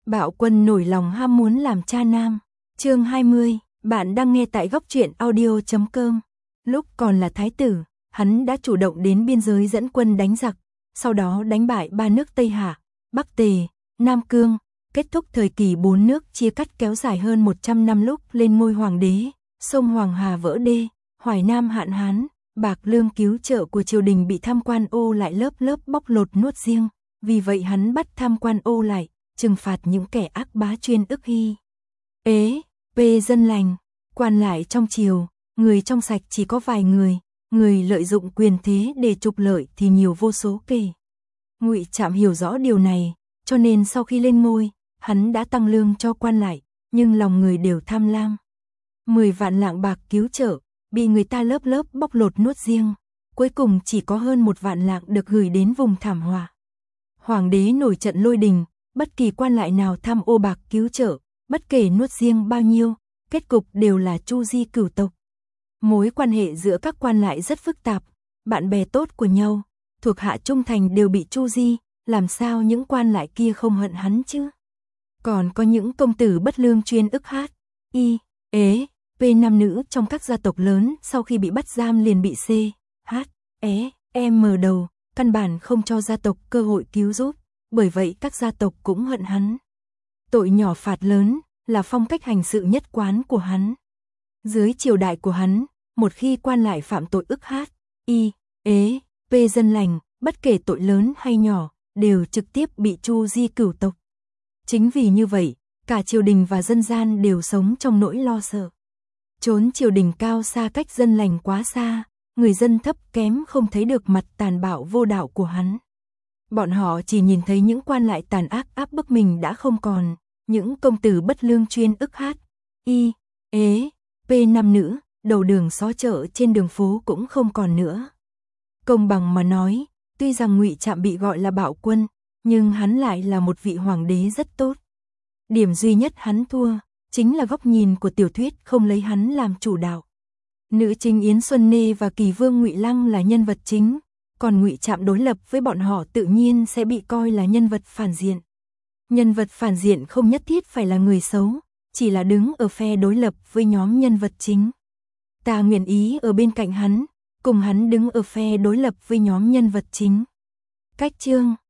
Bạo Quân nổi lòng ham muốn làm cha nam. Chương 20, bạn đang nghe tại góc truyện audio.com. Lúc còn là thái tử, hắn đã chủ động đến biên giới dẫn quân đánh giặc, sau đó đánh bại 3 nước Tây Hạ, Bắc Tề, Nam Cương, kết thúc thời kỳ 4 nước chia cắt kéo dài hơn 100 năm lúc lên ngôi hoàng đế, sông Hoàng Hà vỡ đê, Hoài Nam hạn hán, bạc lương cứu trợ của triều đình bị tham quan ô lại lớp lớp bóc lột nuốt riêng, vì vậy hắn bắt tham quan ô lại, trừng phạt những kẻ ác bá chuyên ức hy. Dân lành, quan lại trong triều, người trong sạch chỉ có vài người lợi dụng quyền thế để trục lợi thì nhiều vô số kể. Ngụy Trạm hiểu rõ điều này, cho nên sau khi lên ngôi, hắn đã tăng lương cho quan lại, nhưng lòng người đều tham lam. 10 vạn lạng bạc cứu trợ, bị người ta lớp lớp bóc lột nuốt riêng, cuối cùng chỉ có hơn 1 vạn lạng được gửi đến vùng thảm họa. Hoàng đế nổi trận lôi đình, bất kỳ quan lại nào tham ô bạc cứu trợ, bất kể nuốt riêng bao nhiêu, kết cục đều là tru di cửu tộc. Mối quan hệ giữa các quan lại rất phức tạp, bạn bè tốt của nhau, thuộc hạ trung thành đều bị tru di, làm sao những quan lại kia không hận hắn chứ? Còn có những công tử bất lương chuyên ức nam nữ trong các gia tộc lớn sau khi bị bắt giam liền bị mở đầu, căn bản không cho gia tộc cơ hội cứu giúp, bởi vậy các gia tộc cũng hận hắn. Tội nhỏ phạt lớn là phong cách hành sự nhất quán của hắn. Dưới triều đại của hắn, một khi quan lại phạm tội ức dân lành, bất kể tội lớn hay nhỏ, đều trực tiếp bị tru di cửu tộc. Chính vì như vậy, cả triều đình và dân gian đều sống trong nỗi lo sợ. Chốn triều đình cao xa cách dân lành quá xa, người dân thấp kém không thấy được mặt tàn bạo vô đạo của hắn. Bọn họ chỉ nhìn thấy những quan lại tàn ác áp bức mình đã không còn, những công tử bất lương chuyên ức nam nữ, đầu đường xó chợ trên đường phố cũng không còn nữa. Công bằng mà nói, tuy rằng Ngụy Trạm bị gọi là bạo quân, nhưng hắn lại là một vị hoàng đế rất tốt. Điểm duy nhất hắn thua, chính là góc nhìn của tiểu thuyết không lấy hắn làm chủ đạo. Nữ chính Yến Xuân Nê và kỳ vương Ngụy Lăng là nhân vật chính, còn Ngụy Trạm đối lập với bọn họ tự nhiên sẽ bị coi là nhân vật phản diện. Nhân vật phản diện không nhất thiết phải là người xấu, chỉ là đứng ở phe đối lập với nhóm nhân vật chính. Ta nguyện ý ở bên cạnh hắn, cùng hắn đứng ở phe đối lập với nhóm nhân vật chính. Cách chương